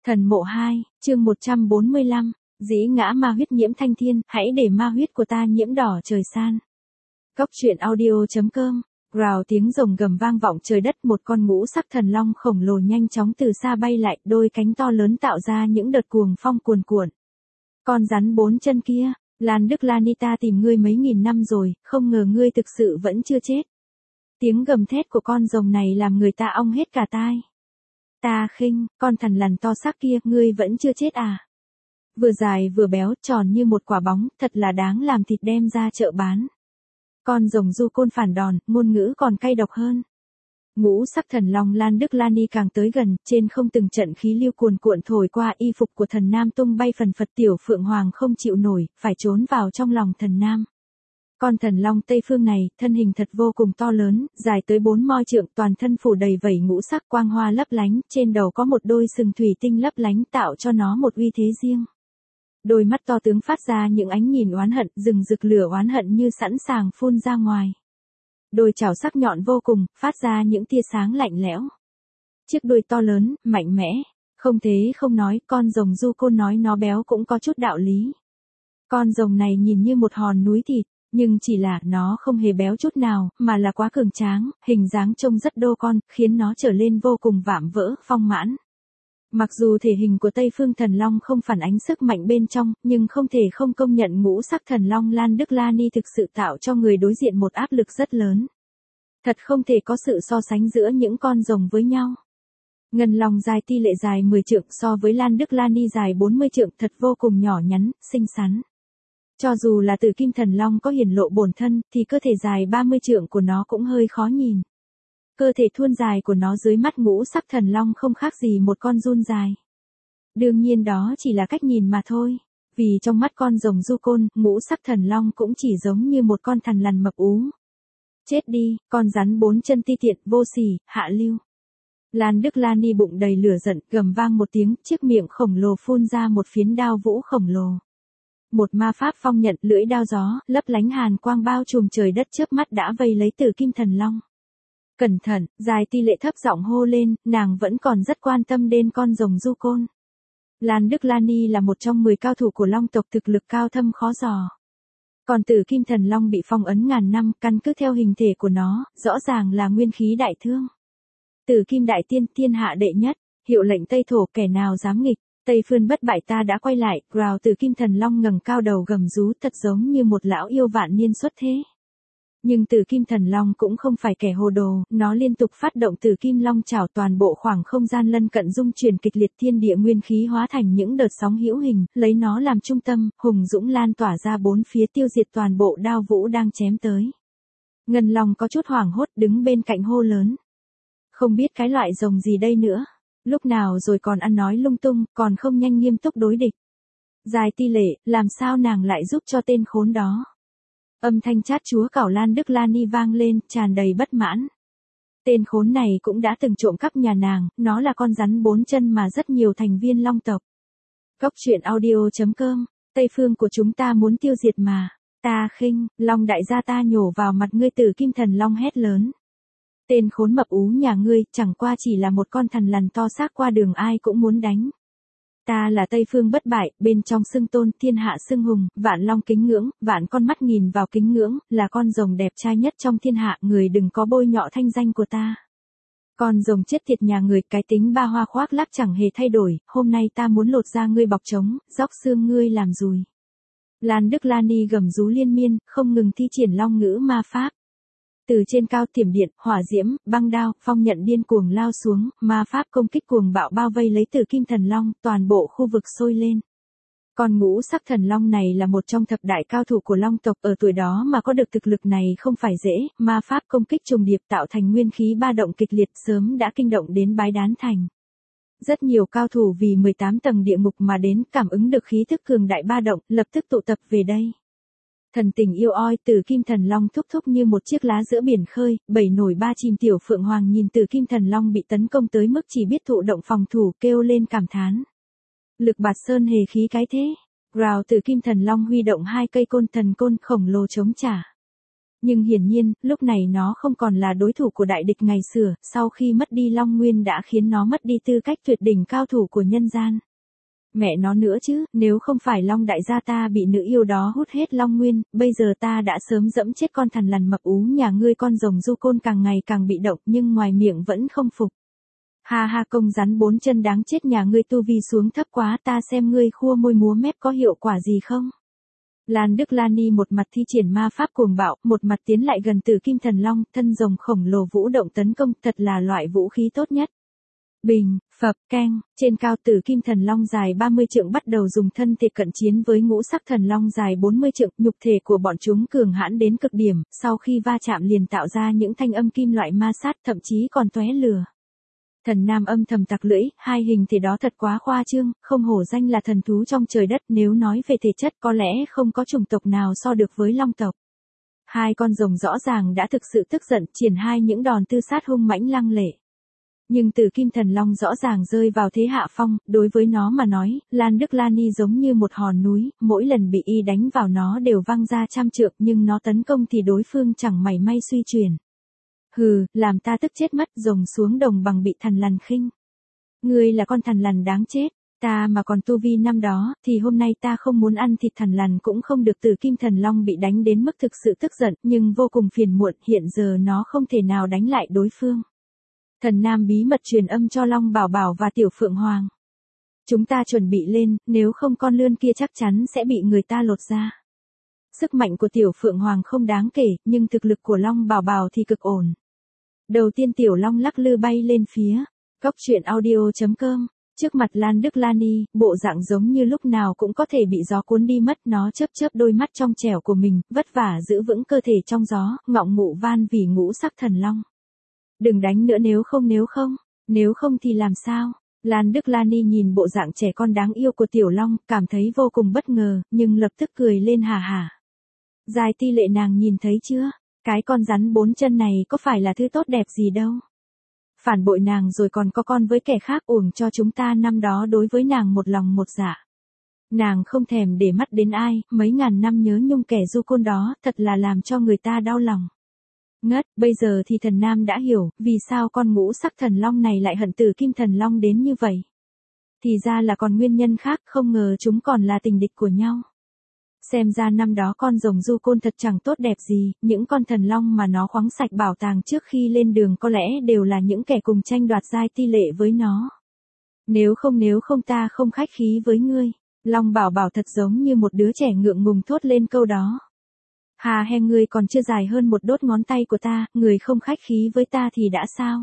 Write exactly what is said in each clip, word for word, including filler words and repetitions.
Thần mộ hai, chương một trăm bốn mươi lăm, dĩ ngã ma huyết nhiễm thanh thiên, hãy để ma huyết của ta nhiễm đỏ trời san. Cốc truyện audio.com, rào tiếng rồng gầm vang vọng trời đất, một con ngũ sắc thần long khổng lồ nhanh chóng từ xa bay lại, đôi cánh to lớn tạo ra những đợt cuồng phong cuồn cuộn. Con rắn bốn chân kia, Lan Đức Lani, ta tìm ngươi mấy nghìn năm rồi, không ngờ ngươi thực sự vẫn chưa chết. Tiếng gầm thét của con rồng này làm người ta ong hết cả tai. Ta khinh, con thằn lằn to xác kia, ngươi vẫn chưa chết à? Vừa dài vừa béo, tròn như một quả bóng, thật là đáng làm thịt đem ra chợ bán. Con rồng du côn phản đòn, ngôn ngữ còn cay độc hơn. Ngũ sắc thần long Lan Đức Lani càng tới gần, trên không từng trận khí lưu cuồn cuộn thổi qua, y phục của thần nam tung bay phần phật, tiểu phượng hoàng không chịu nổi, phải trốn vào trong lòng thần nam. Con thần long Tây Phương này, thân hình thật vô cùng to lớn, dài tới bốn moi trượng, toàn thân phủ đầy vảy ngũ sắc quang hoa lấp lánh, trên đầu có một đôi sừng thủy tinh lấp lánh tạo cho nó một uy thế riêng. Đôi mắt to tướng phát ra những ánh nhìn oán hận, rừng rực lửa oán hận như sẵn sàng phun ra ngoài. Đôi chảo sắc nhọn vô cùng, phát ra những tia sáng lạnh lẽo. Chiếc đuôi to lớn, mạnh mẽ, không thế không nói, con rồng du côn nói nó béo cũng có chút đạo lý. Con rồng này nhìn như một hòn núi thịt, nhưng chỉ là nó không hề béo chút nào, mà là quá cường tráng, hình dáng trông rất đô con, khiến nó trở lên vô cùng vạm vỡ, phong mãn. Mặc dù thể hình của Tây Phương Thần Long không phản ánh sức mạnh bên trong, nhưng không thể không công nhận ngũ sắc thần long Lan Đức Lani thực sự tạo cho người đối diện một áp lực rất lớn. Thật không thể có sự so sánh giữa những con rồng với nhau. Ngân long dài ti lệ dài mười trượng so với Lan Đức Lani dài bốn mươi trượng, thật vô cùng nhỏ nhắn, xinh xắn. Cho dù là Tử Kim Thần Long có hiển lộ bổn thân, thì cơ thể dài ba mươi trượng của nó cũng hơi khó nhìn. Cơ thể thuôn dài của nó dưới mắt ngũ sắc thần long không khác gì một con giun dài. Đương nhiên đó chỉ là cách nhìn mà thôi. Vì trong mắt con rồng du côn, ngũ sắc thần long cũng chỉ giống như một con thằn lằn mập ú. Chết đi, con rắn bốn chân ti tiện, vô sỉ, hạ lưu. Lan Đức Lani bụng đầy lửa giận, gầm vang một tiếng, chiếc miệng khổng lồ phun ra một phiến đao vũ khổng lồ. Một ma pháp phong nhận, lưỡi đao gió, lấp lánh hàn quang bao trùm trời đất, chớp mắt đã vây lấy Tử Kim Thần Long. Cẩn thận, dài ti lệ thấp giọng hô lên, nàng vẫn còn rất quan tâm đến con rồng du côn. Lan Đức Lani là một trong mười cao thủ của long tộc, thực lực cao thâm khó dò. Còn Tử Kim Thần Long bị phong ấn ngàn năm, căn cứ theo hình thể của nó, rõ ràng là nguyên khí đại thương. Tử Kim Đại Tiên, thiên hạ đệ nhất, hiệu lệnh Tây Thổ, kẻ nào dám nghịch. Tây Phương bất bại, ta đã quay lại. Rào Tử Kim Thần Long ngẩng cao đầu gầm rú, thật giống như một lão yêu vạn niên xuất thế. Nhưng Tử Kim Thần Long cũng không phải kẻ hồ đồ, nó liên tục phát động Tử Kim Long chảo, toàn bộ khoảng không gian lân cận dung chuyển kịch liệt, thiên địa nguyên khí hóa thành những đợt sóng hữu hình, lấy nó làm trung tâm, hùng dũng lan tỏa ra bốn phía, tiêu diệt toàn bộ đao vũ đang chém tới. Ngân Long có chút hoảng hốt, đứng bên cạnh hô lớn. Không biết cái loại rồng gì đây nữa. Lúc nào rồi còn ăn nói lung tung, còn không nhanh nghiêm túc đối địch. Dài ti lệ, làm sao nàng lại giúp cho tên khốn đó? Âm thanh chát chúa cẩu Lan Đức Lani vang lên, tràn đầy bất mãn. Tên khốn này cũng đã từng trộm cắp nhà nàng, nó là con rắn bốn chân mà rất nhiều thành viên long tộc. Cốc truyện audio.com, Tây Phương của chúng ta muốn tiêu diệt mà. Ta khinh, long đại gia ta nhổ vào mặt ngươi. Tử Kim Thần Long hét lớn. Tên khốn mập ú nhà ngươi, chẳng qua chỉ là một con thằn lằn to xác, qua đường ai cũng muốn đánh. Ta là Tây Phương bất bại, bên trong xưng tôn, thiên hạ xưng hùng, vạn long kính ngưỡng, vạn con mắt nhìn vào kính ngưỡng, là con rồng đẹp trai nhất trong thiên hạ, người đừng có bôi nhọ thanh danh của ta. Con rồng chết tiệt nhà người, cái tính ba hoa khoác lác chẳng hề thay đổi, hôm nay ta muốn lột ra ngươi bọc trống, róc xương ngươi làm dùi. Lan Đức Lani gầm rú liên miên, không ngừng thi triển long ngữ ma pháp. Từ trên cao, thiểm điện, hỏa diễm, băng đao, phong nhận điên cuồng lao xuống, ma pháp công kích cuồng bạo bao vây lấy Tử Kim Thần Long, toàn bộ khu vực sôi lên. Con ngũ sắc thần long này là một trong thập đại cao thủ của long tộc, ở tuổi đó mà có được thực lực này không phải dễ, ma pháp công kích trùng điệp tạo thành nguyên khí ba động kịch liệt, sớm đã kinh động đến Bái Đán Thành. Rất nhiều cao thủ vì mười tám tầng địa ngục mà đến, cảm ứng được khí thức cường đại ba động, lập tức tụ tập về đây. Thần tình yêu oi, Tử Kim Thần Long thúc thúc như một chiếc lá giữa biển khơi, bảy nổi ba chìm. Tiểu Phượng Hoàng nhìn Tử Kim Thần Long bị tấn công tới mức chỉ biết thụ động phòng thủ, kêu lên cảm thán. Lực bạt sơn hề khí cái thế. Rào Tử Kim Thần Long huy động hai cây côn thần côn khổng lồ chống trả. Nhưng hiển nhiên, lúc này nó không còn là đối thủ của đại địch ngày xưa, sau khi mất đi Long Nguyên đã khiến nó mất đi tư cách tuyệt đỉnh cao thủ của nhân gian. Mẹ nó nữa chứ, nếu không phải Long đại gia ta bị nữ yêu đó hút hết Long Nguyên, bây giờ ta đã sớm dẫm chết con thằn lằn mập ú nhà ngươi. Con rồng du côn càng ngày càng bị động nhưng ngoài miệng vẫn không phục. Ha ha, công rắn bốn chân đáng chết nhà ngươi, tu vi xuống thấp quá, ta xem ngươi khua môi múa mép có hiệu quả gì không. Lan Đức Lani một mặt thi triển ma pháp cuồng bạo, một mặt tiến lại gần Tử Kim Thần Long, thân rồng khổng lồ vũ động tấn công, thật là loại vũ khí tốt nhất. Bình, phập, keng, trên cao Tử Kim Thần Long dài ba mươi trượng bắt đầu dùng thân thể cận chiến với ngũ sắc thần long dài bốn mươi trượng, nhục thể của bọn chúng cường hãn đến cực điểm, sau khi va chạm liền tạo ra những thanh âm kim loại ma sát, thậm chí còn tóe lửa. Thần Nam âm thầm tặc lưỡi, hai hình thể đó thật quá khoa trương, không hổ danh là thần thú trong trời đất, nếu nói về thể chất có lẽ không có chủng tộc nào so được với long tộc. Hai con rồng rõ ràng đã thực sự tức giận, triển hai những đòn tư sát hung mãnh lăng lệ. Nhưng Tử Kim Thần Long rõ ràng rơi vào thế hạ phong, đối với nó mà nói, Lan Đức Lani giống như một hòn núi, mỗi lần bị y đánh vào nó đều văng ra trăm trượng, nhưng nó tấn công thì đối phương chẳng mảy may suy chuyển. Hừ, làm ta tức chết mất, rồng xuống đồng bằng bị thằn lằn khinh. Ngươi là con thằn lằn đáng chết, ta mà còn tu vi năm đó, thì hôm nay ta không muốn ăn thịt thằn lằn cũng không được. Tử Kim Thần Long bị đánh đến mức thực sự tức giận, nhưng vô cùng phiền muộn, hiện giờ nó không thể nào đánh lại đối phương. Thần Nam bí mật truyền âm cho Long Bảo Bảo và Tiểu Phượng Hoàng. Chúng ta chuẩn bị lên, nếu không con lươn kia chắc chắn sẽ bị người ta lột ra. Sức mạnh của Tiểu Phượng Hoàng không đáng kể, nhưng thực lực của Long Bảo Bảo thì cực ổn. Đầu tiên Tiểu Long lắc lư bay lên phía Cốc truyện audio chấm com. Trước mặt Lan Đức Lani, bộ dạng giống như lúc nào cũng có thể bị gió cuốn đi mất. Nó chớp chớp đôi mắt trong trẻo của mình, vất vả giữ vững cơ thể trong gió, ngọng ngụ van vì ngũ sắc thần long. Đừng đánh nữa, nếu không nếu không, nếu không thì làm sao? Lan Đức Lani nhìn bộ dạng trẻ con đáng yêu của Tiểu Long, cảm thấy vô cùng bất ngờ, nhưng lập tức cười lên hà hà. Giai Ti Lệ nàng nhìn thấy chưa? Cái con rắn bốn chân này có phải là thứ tốt đẹp gì đâu. Phản bội nàng rồi còn có con với kẻ khác, uổng cho chúng ta năm đó đối với nàng một lòng một dạ. Nàng không thèm để mắt đến ai, mấy ngàn năm nhớ nhung kẻ du côn đó, thật là làm cho người ta đau lòng. Ngất, bây giờ thì Thần Nam đã hiểu, vì sao con ngũ sắc thần long này lại hận Tử Kim Thần Long đến như vậy. Thì ra là còn nguyên nhân khác, không ngờ chúng còn là tình địch của nhau. Xem ra năm đó con rồng du côn thật chẳng tốt đẹp gì, những con thần long mà nó khoáng sạch bảo tàng trước khi lên đường có lẽ đều là những kẻ cùng tranh đoạt Giai Ti Lệ với nó. Nếu không nếu không ta không khách khí với ngươi. Long Bảo Bảo thật giống như một đứa trẻ ngượng ngùng thốt lên câu đó. Hà he, ngươi còn chưa dài hơn một đốt ngón tay của ta, người không khách khí với ta thì đã sao?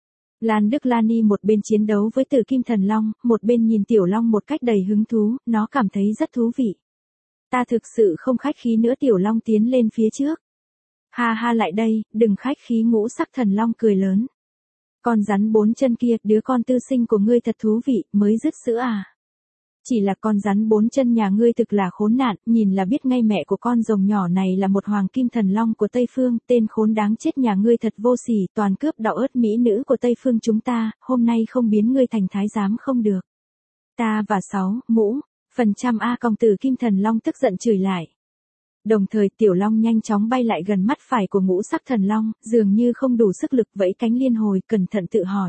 Lan Đức Lani một bên chiến đấu với Tử Kim Thần Long, một bên nhìn Tiểu Long một cách đầy hứng thú, nó cảm thấy rất thú vị. Ta thực sự không khách khí nữa. Tiểu Long tiến lên phía trước. Ha ha, lại đây, đừng khách khí. Ngũ sắc thần long cười lớn. Con rắn bốn chân kia, đứa con tư sinh của ngươi thật thú vị, mới dứt sữa à? Chỉ là con rắn bốn chân nhà ngươi thực là khốn nạn, nhìn là biết ngay mẹ của con rồng nhỏ này là một hoàng kim thần long của Tây Phương, tên khốn đáng chết nhà ngươi thật vô sỉ, toàn cướp đạo ớt mỹ nữ của Tây Phương chúng ta, hôm nay không biến ngươi thành thái giám không được. Ta và sáu, mũ, phần trăm A còng Tử Kim Thần Long tức giận chửi lại. Đồng thời Tiểu Long nhanh chóng bay lại gần mắt phải của ngũ sắc thần long, dường như không đủ sức lực vẫy cánh liên hồi, cẩn thận tự hỏi.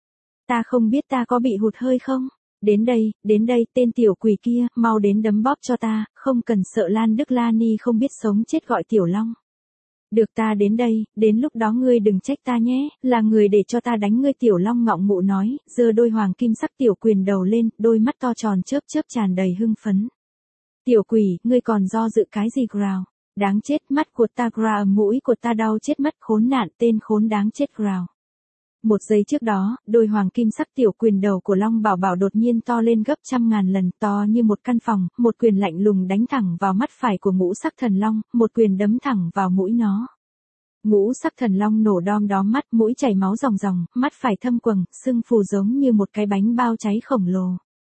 Ta không biết ta có bị hụt hơi không? Đến đây, đến đây, tên tiểu quỷ kia, mau đến đấm bóp cho ta, không cần sợ. Lan Đức Lani không biết sống chết gọi Tiểu Long. Được, ta đến đây, đến lúc đó ngươi đừng trách ta nhé, là người để cho ta đánh ngươi. Tiểu Long ngọng ngụ nói, giơ đôi hoàng kim sắc tiểu quyền đầu lên, đôi mắt to tròn chớp chớp tràn đầy hưng phấn. Tiểu quỷ, ngươi còn do dự cái gì Growl? Đáng chết, mắt của ta Growl, mũi của ta đau chết mất, khốn nạn, tên khốn đáng chết Growl. Một giây trước đó, đôi hoàng kim sắc tiểu quyền đầu của Long Bảo Bảo đột nhiên to lên gấp trăm ngàn lần, to như một căn phòng, một quyền lạnh lùng đánh thẳng vào mắt phải của ngũ sắc thần long, một quyền đấm thẳng vào mũi nó. Ngũ sắc thần long nổ đom đóm mắt, mũi chảy máu ròng ròng, mắt phải thâm quầng, sưng phù giống như một cái bánh bao cháy khổng lồ.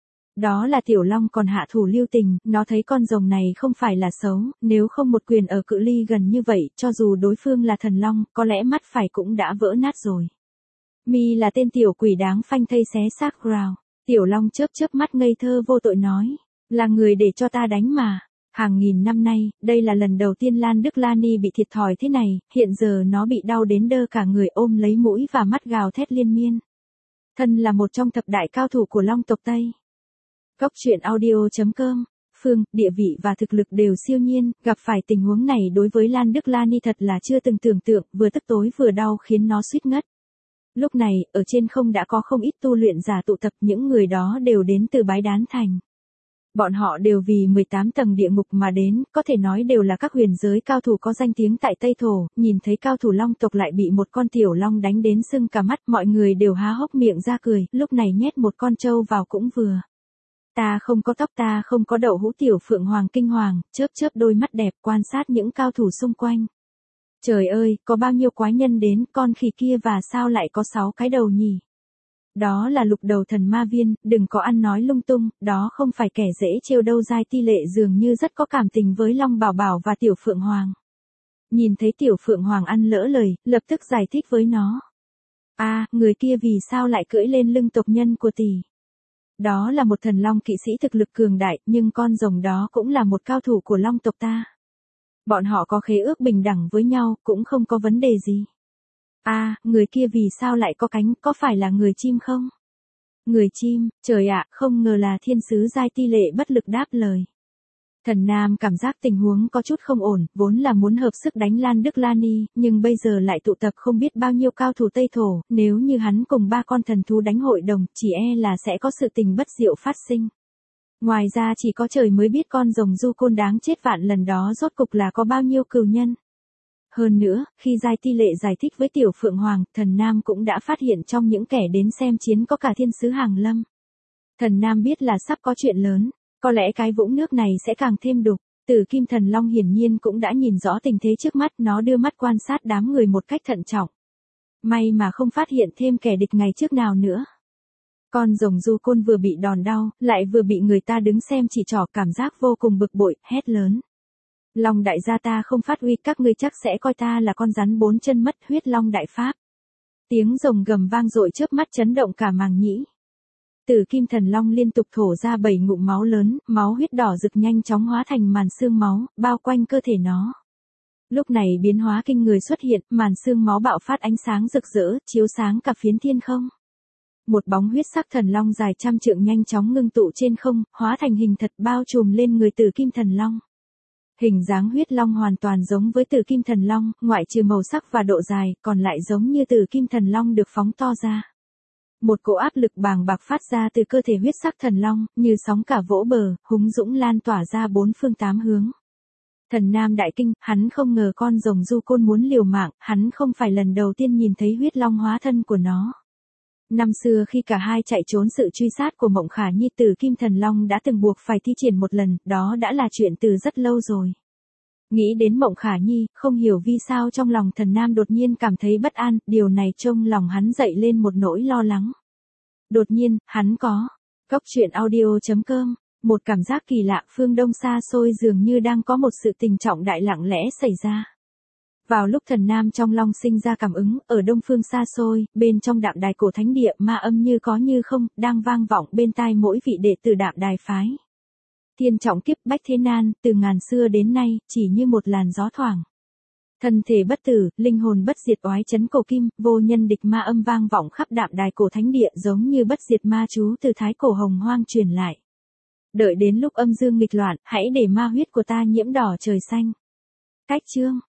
Đó là Tiểu Long còn hạ thủ lưu tình, nó thấy con rồng này không phải là xấu, nếu không một quyền ở cự ly gần như vậy, cho dù đối phương là thần long, có lẽ mắt phải cũng đã vỡ nát rồi. Mi là tên tiểu quỷ đáng phanh thây xé xác Growl. Tiểu Long chớp chớp mắt ngây thơ vô tội nói, là người để cho ta đánh mà. Hàng nghìn năm nay, đây là lần đầu tiên Lan Đức Lani bị thiệt thòi thế này, hiện giờ nó bị đau đến đơ cả người, ôm lấy mũi và mắt gào thét liên miên. Thân là một trong thập đại cao thủ của Long tộc Tây. Góc truyện audio chấm com, phương, địa vị và thực lực đều siêu nhiên, gặp phải tình huống này đối với Lan Đức Lani thật là chưa từng tưởng tượng, vừa tức tối vừa đau khiến nó suýt ngất. Lúc này, ở trên không đã có không ít tu luyện giả tụ tập, những người đó đều đến từ Bái Đán Thành. Bọn họ đều vì mười tám tầng địa ngục mà đến, có thể nói đều là các huyền giới cao thủ có danh tiếng tại Tây Thổ, nhìn thấy cao thủ Long tộc lại bị một con tiểu long đánh đến sưng cả mắt, mọi người đều há hốc miệng ra cười, lúc này nhét một con trâu vào cũng vừa. Ta không có tóc, ta không có đậu hũ, tiểu Phượng Hoàng kinh hoàng, chớp chớp đôi mắt đẹp quan sát những cao thủ xung quanh. Trời ơi, có bao nhiêu quái nhân đến, con khỉ kia và sao lại có sáu cái đầu nhỉ? Đó là lục đầu thần ma viên, đừng có ăn nói lung tung, đó không phải kẻ dễ trêu đâu. Giai Ti Lệ dường như rất có cảm tình với Long Bảo Bảo và tiểu Phượng Hoàng. Nhìn thấy tiểu Phượng Hoàng ăn lỡ lời, lập tức giải thích với nó. A, à, người kia vì sao lại cưỡi lên lưng tộc nhân của tỷ? Đó là một thần long kỵ sĩ thực lực cường đại, nhưng con rồng đó cũng là một cao thủ của Long tộc ta. Bọn họ có khế ước bình đẳng với nhau, cũng không có vấn đề gì. A, à, người kia vì sao lại có cánh, có phải là người chim không? Người chim, trời ạ, không ngờ là thiên sứ. Giai Ti Lệ bất lực đáp lời. Thần Nam cảm giác tình huống có chút không ổn, vốn là muốn hợp sức đánh Lan Đức Lani, nhưng bây giờ lại tụ tập không biết bao nhiêu cao thủ Tây Thổ, nếu như hắn cùng ba con thần thú đánh hội đồng, chỉ e là sẽ có sự tình bất diệu phát sinh. Ngoài ra chỉ có trời mới biết con rồng du côn đáng chết vạn lần đó rốt cục là có bao nhiêu cừu nhân. Hơn nữa, khi Giai Ti Lệ giải thích với tiểu Phượng Hoàng, Thần Nam cũng đã phát hiện trong những kẻ đến xem chiến có cả thiên sứ Hàng Lâm. Thần Nam biết là sắp có chuyện lớn, có lẽ cái vũng nước này sẽ càng thêm đục. Tử Kim Thần Long hiển nhiên cũng đã nhìn rõ tình thế trước mắt, nó đưa mắt quan sát đám người một cách thận trọng. May mà không phát hiện thêm kẻ địch ngày trước nào nữa. Con rồng du côn vừa bị đòn đau, lại vừa bị người ta đứng xem chỉ trỏ, cảm giác vô cùng bực bội, hét lớn. Long đại gia, ta không phát uy, các ngươi chắc sẽ coi ta là con rắn bốn chân mất huyết long đại pháp. Tiếng rồng gầm vang dội chớp mắt chấn động cả màng nhĩ. Tử Kim Thần Long liên tục thổ ra bảy ngụm máu lớn, máu huyết đỏ rực nhanh chóng hóa thành màn sương máu, bao quanh cơ thể nó. Lúc này biến hóa kinh người xuất hiện, màn sương máu bạo phát ánh sáng rực rỡ, chiếu sáng cả phiến thiên không. Một bóng huyết sắc thần long dài trăm trượng nhanh chóng ngưng tụ trên không, hóa thành hình thật bao trùm lên người Tử Kim Thần Long. Hình dáng huyết long hoàn toàn giống với Tử Kim Thần Long, ngoại trừ màu sắc và độ dài, còn lại giống như Tử Kim Thần Long được phóng to ra. Một cỗ áp lực bàng bạc phát ra từ cơ thể huyết sắc thần long, như sóng cả vỗ bờ, húng dũng lan tỏa ra bốn phương tám hướng. Thần Nam đại kinh, hắn không ngờ con rồng du côn muốn liều mạng, hắn không phải lần đầu tiên nhìn thấy huyết long hóa thân của nó. Năm xưa khi cả hai chạy trốn sự truy sát của Mộng Khả Nhi, Tử Kim Thần Long đã từng buộc phải thi triển một lần, đó đã là chuyện từ rất lâu rồi. Nghĩ đến Mộng Khả Nhi, không hiểu vì sao trong lòng Thần Nam đột nhiên cảm thấy bất an, điều này trong lòng hắn dậy lên một nỗi lo lắng. Đột nhiên, hắn có, góc truyện audio chấm com, một cảm giác kỳ lạ, phương Đông xa xôi dường như đang có một sự tình trọng đại lặng lẽ xảy ra. Vào lúc Thần Nam trong lòng sinh ra cảm ứng, ở đông phương xa xôi, bên trong Đạm Đài cổ thánh địa, ma âm như có như không, đang vang vọng bên tai mỗi vị đệ tử Đạm Đài phái. Thiên trọng kiếp bách thế nan, từ ngàn xưa đến nay, chỉ như một làn gió thoảng. Thân thể bất tử, linh hồn bất diệt, oái chấn cổ kim, vô nhân địch, ma âm vang vọng khắp Đạm Đài cổ thánh địa, giống như bất diệt ma chú từ thái cổ hồng hoang truyền lại. Đợi đến lúc âm dương nghịch loạn, hãy để ma huyết của ta nhiễm đỏ trời xanh. Cách chương